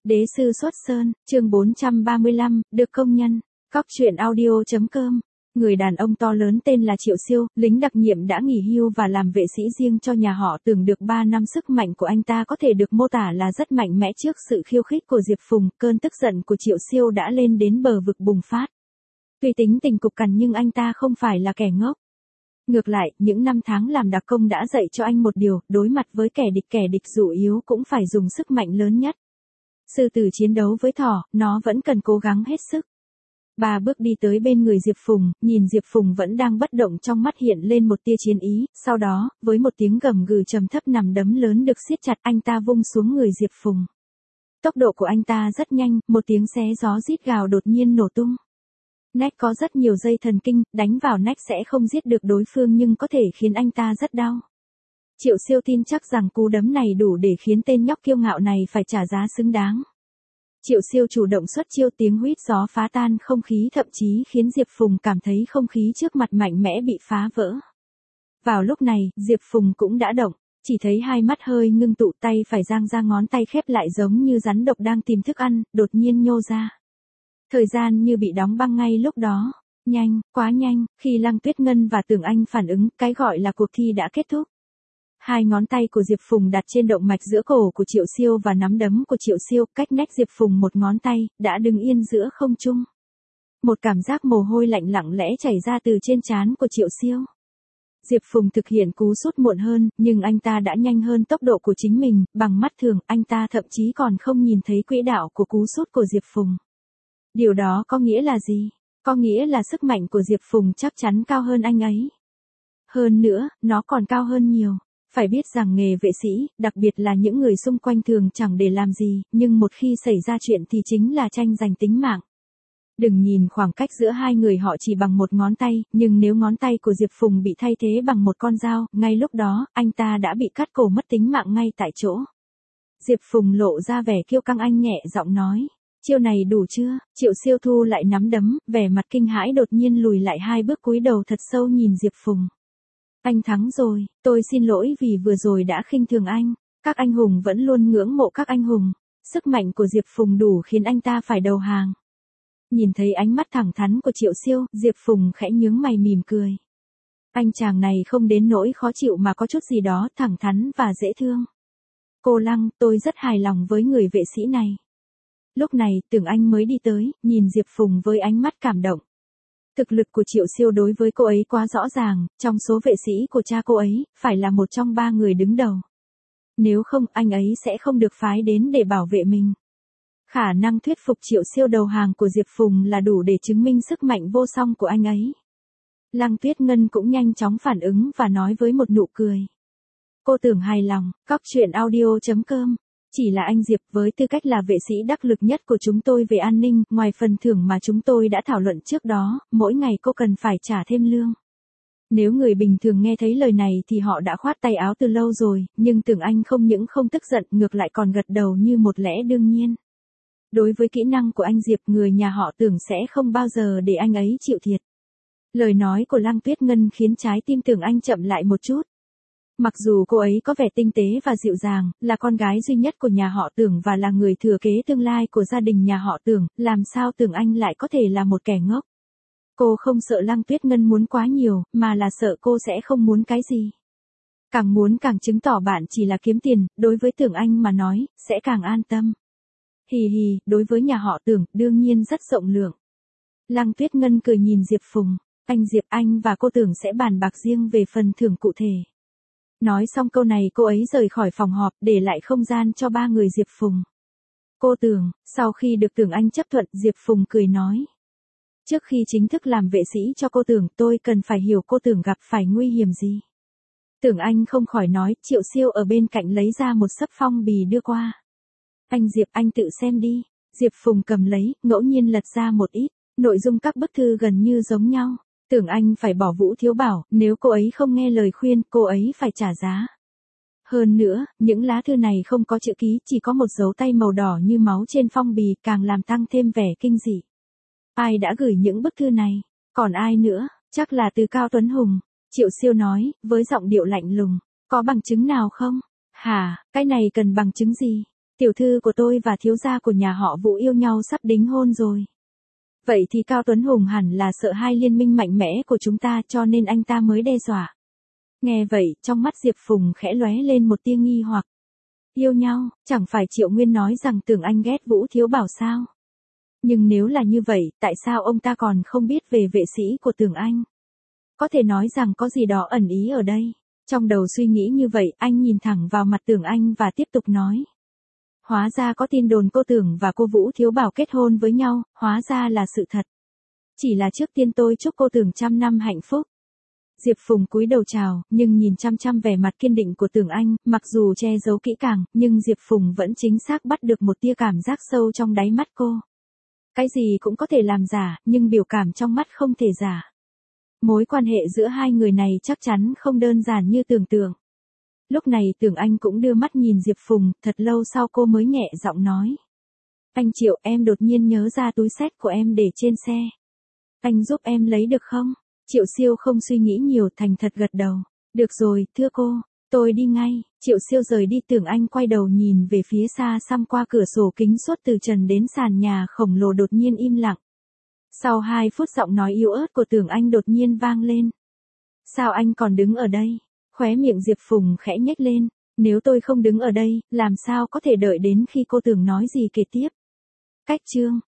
Đế sư xuất sơn, chương 435, được công nhân. Cóc truyện audio.com. Người đàn ông to lớn tên là Triệu Siêu, lính đặc nhiệm đã nghỉ hưu và làm vệ sĩ riêng cho nhà họ Tưởng được 3 năm. Sức mạnh của anh ta có thể được mô tả là rất mạnh mẽ. Trước sự khiêu khích của Diệp Phùng, cơn tức giận của Triệu Siêu đã lên đến bờ vực bùng phát. Tuy tính tình cục cằn nhưng anh ta không phải là kẻ ngốc. Ngược lại, những năm tháng làm đặc công đã dạy cho anh một điều, đối mặt với kẻ địch dù yếu cũng phải dùng sức mạnh lớn nhất. Sư tử chiến đấu với thỏ, nó vẫn cần cố gắng hết sức. 3 bước đi tới bên người Diệp Phùng, nhìn Diệp Phùng vẫn đang bất động, trong mắt hiện lên một tia chiến ý, sau đó, với một tiếng gầm gừ trầm thấp, nằm đấm lớn được siết chặt, anh ta vung xuống người Diệp Phùng. Tốc độ của anh ta rất nhanh, một tiếng xé gió rít gào đột nhiên nổ tung. Nách có rất nhiều dây thần kinh, đánh vào nách sẽ không giết được đối phương nhưng có thể khiến anh ta rất đau. Triệu Siêu tin chắc rằng cú đấm này đủ để khiến tên nhóc kiêu ngạo này phải trả giá xứng đáng. Triệu Siêu chủ động xuất chiêu, tiếng huýt gió phá tan không khí, thậm chí khiến Diệp Phùng cảm thấy không khí trước mặt mạnh mẽ bị phá vỡ. Vào lúc này, Diệp Phùng cũng đã động, chỉ thấy hai mắt hơi ngưng tụ, tay phải giang ra, ngón tay khép lại giống như rắn độc đang tìm thức ăn, đột nhiên nhô ra. Thời gian như bị đóng băng ngay lúc đó. Nhanh, quá nhanh, khi Lăng Tuyết Ngân và Tưởng Anh phản ứng, cái gọi là cuộc thi đã kết thúc. Hai ngón tay của Diệp Phùng đặt trên động mạch giữa cổ của Triệu Siêu và nắm đấm của Triệu Siêu, cách nách Diệp Phùng một ngón tay, đã đứng yên giữa không trung. Một cảm giác mồ hôi lạnh lặng lẽ chảy ra từ trên trán của Triệu Siêu. Diệp Phùng thực hiện cú sút muộn hơn, nhưng anh ta đã nhanh hơn tốc độ của chính mình, bằng mắt thường, anh ta thậm chí còn không nhìn thấy quỹ đạo của cú sút của Diệp Phùng. Điều đó có nghĩa là gì? Có nghĩa là sức mạnh của Diệp Phùng chắc chắn cao hơn anh ấy. Hơn nữa, nó còn cao hơn nhiều. Phải biết rằng nghề vệ sĩ, đặc biệt là những người xung quanh thường chẳng để làm gì, nhưng một khi xảy ra chuyện thì chính là tranh giành tính mạng. Đừng nhìn khoảng cách giữa hai người họ chỉ bằng một ngón tay, nhưng nếu ngón tay của Diệp Phùng bị thay thế bằng một con dao, ngay lúc đó, anh ta đã bị cắt cổ mất tính mạng ngay tại chỗ. Diệp Phùng lộ ra vẻ kiêu căng, anh nhẹ giọng nói. Chiêu này đủ chưa? Triệu Siêu thu lại nắm đấm, vẻ mặt kinh hãi, đột nhiên lùi lại 2 bước, cúi đầu thật sâu nhìn Diệp Phùng. Anh thắng rồi, tôi xin lỗi vì vừa rồi đã khinh thường anh. Các anh hùng vẫn luôn ngưỡng mộ các anh hùng. Sức mạnh của Diệp Phùng đủ khiến anh ta phải đầu hàng. Nhìn thấy ánh mắt thẳng thắn của Triệu Siêu, Diệp Phùng khẽ nhướng mày mỉm cười. Anh chàng này không đến nỗi khó chịu mà có chút gì đó thẳng thắn và dễ thương. Cô Lăng, tôi rất hài lòng với người vệ sĩ này. Lúc này, Tưởng Anh mới đi tới, nhìn Diệp Phùng với ánh mắt cảm động. Thực lực của Triệu Siêu đối với cô ấy quá rõ ràng, trong số vệ sĩ của cha cô ấy, phải là một trong 3 người đứng đầu. Nếu không, anh ấy sẽ không được phái đến để bảo vệ mình. Khả năng thuyết phục Triệu Siêu đầu hàng của Diệp Phùng là đủ để chứng minh sức mạnh vô song của anh ấy. Lăng Tuyết Ngân cũng nhanh chóng phản ứng và nói với một nụ cười. Cô Tưởng hài lòng, cóc truyện audio.com. Chỉ là anh Diệp, với tư cách là vệ sĩ đắc lực nhất của chúng tôi về an ninh, ngoài phần thưởng mà chúng tôi đã thảo luận trước đó, mỗi ngày cô cần phải trả thêm lương. Nếu người bình thường nghe thấy lời này thì họ đã khoát tay áo từ lâu rồi, nhưng Tưởng Anh không những không tức giận, ngược lại còn gật đầu như một lẽ đương nhiên. Đối với kỹ năng của anh Diệp, người nhà họ Tưởng sẽ không bao giờ để anh ấy chịu thiệt. Lời nói của Lăng Tuyết Ngân khiến trái tim Tưởng Anh chậm lại một chút. Mặc dù cô ấy có vẻ tinh tế và dịu dàng, là con gái duy nhất của nhà họ Tưởng và là người thừa kế tương lai của gia đình nhà họ Tưởng, làm sao Tưởng Anh lại có thể là một kẻ ngốc? Cô không sợ Lăng Tuyết Ngân muốn quá nhiều, mà là sợ cô sẽ không muốn cái gì. Càng muốn càng chứng tỏ bạn chỉ là kiếm tiền, đối với Tưởng Anh mà nói, sẽ càng an tâm. Hì hì, đối với nhà họ Tưởng, đương nhiên rất rộng lượng. Lăng Tuyết Ngân cười nhìn Diệp Phùng. Anh Diệp, anh và cô Tưởng sẽ bàn bạc riêng về phần thưởng cụ thể. Nói xong câu này cô ấy rời khỏi phòng họp, để lại không gian cho 3 người Diệp Phùng. Cô Tưởng, sau khi được Tưởng Anh chấp thuận, Diệp Phùng cười nói. Trước khi chính thức làm vệ sĩ cho cô Tưởng, tôi cần phải hiểu cô Tưởng gặp phải nguy hiểm gì. Tưởng Anh không khỏi nói, Triệu Siêu ở bên cạnh lấy ra một xấp phong bì đưa qua. Anh Diệp, anh tự xem đi. Diệp Phùng cầm lấy, ngẫu nhiên lật ra một ít, nội dung các bức thư gần như giống nhau. Tưởng Anh phải bỏ Vũ Thiếu Bảo, nếu cô ấy không nghe lời khuyên, cô ấy phải trả giá. Hơn nữa, những lá thư này không có chữ ký, chỉ có một dấu tay màu đỏ như máu trên phong bì, càng làm tăng thêm vẻ kinh dị. Ai đã gửi những bức thư này? Còn ai nữa? Chắc là từ Cao Tuấn Hùng. Triệu Siêu nói, với giọng điệu lạnh lùng. Có bằng chứng nào không? Hả, cái này cần bằng chứng gì? Tiểu thư của tôi và thiếu gia của nhà họ Vũ yêu nhau sắp đính hôn rồi. Vậy thì Cao Tuấn Hùng hẳn là sợ hai liên minh mạnh mẽ của chúng ta cho nên anh ta mới đe dọa. Nghe vậy, trong mắt Diệp Phùng khẽ lóe lên một tia nghi hoặc. Yêu nhau, chẳng phải Triệu Nguyên nói rằng Tưởng Anh ghét Vũ Thiếu Bảo sao? Nhưng nếu là như vậy, tại sao ông ta còn không biết về vệ sĩ của Tưởng Anh? Có thể nói rằng có gì đó ẩn ý ở đây. Trong đầu suy nghĩ như vậy, anh nhìn thẳng vào mặt Tưởng Anh và tiếp tục nói. Hóa ra có tin đồn cô Tưởng và cô Vũ Thiếu Bảo kết hôn với nhau, hóa ra là sự thật. Chỉ là trước tiên tôi chúc cô Tưởng 100 năm hạnh phúc. Diệp Phùng cúi đầu chào, nhưng nhìn chăm chăm vẻ mặt kiên định của Tưởng Anh, mặc dù che giấu kỹ càng, nhưng Diệp Phùng vẫn chính xác bắt được một tia cảm giác sâu trong đáy mắt cô. Cái gì cũng có thể làm giả, nhưng biểu cảm trong mắt không thể giả. Mối quan hệ giữa hai người này chắc chắn không đơn giản như tưởng tượng. Lúc này Tưởng Anh cũng đưa mắt nhìn Diệp Phùng, thật lâu sau cô mới nhẹ giọng nói. Anh Triệu, em đột nhiên nhớ ra túi xách của em để trên xe. Anh giúp em lấy được không? Triệu Siêu không suy nghĩ nhiều, thành thật gật đầu. Được rồi, thưa cô, tôi đi ngay. Triệu Siêu rời đi. Tưởng Anh quay đầu nhìn về phía xa xăm qua cửa sổ kính suốt từ trần đến sàn nhà khổng lồ đột nhiên im lặng. Sau 2 phút giọng nói yếu ớt của Tưởng Anh đột nhiên vang lên. Sao anh còn đứng ở đây? Khóe miệng Diệp Phùng khẽ nhếch lên. Nếu tôi không đứng ở đây, làm sao có thể đợi đến khi cô Tưởng nói gì kể tiếp? Cách chương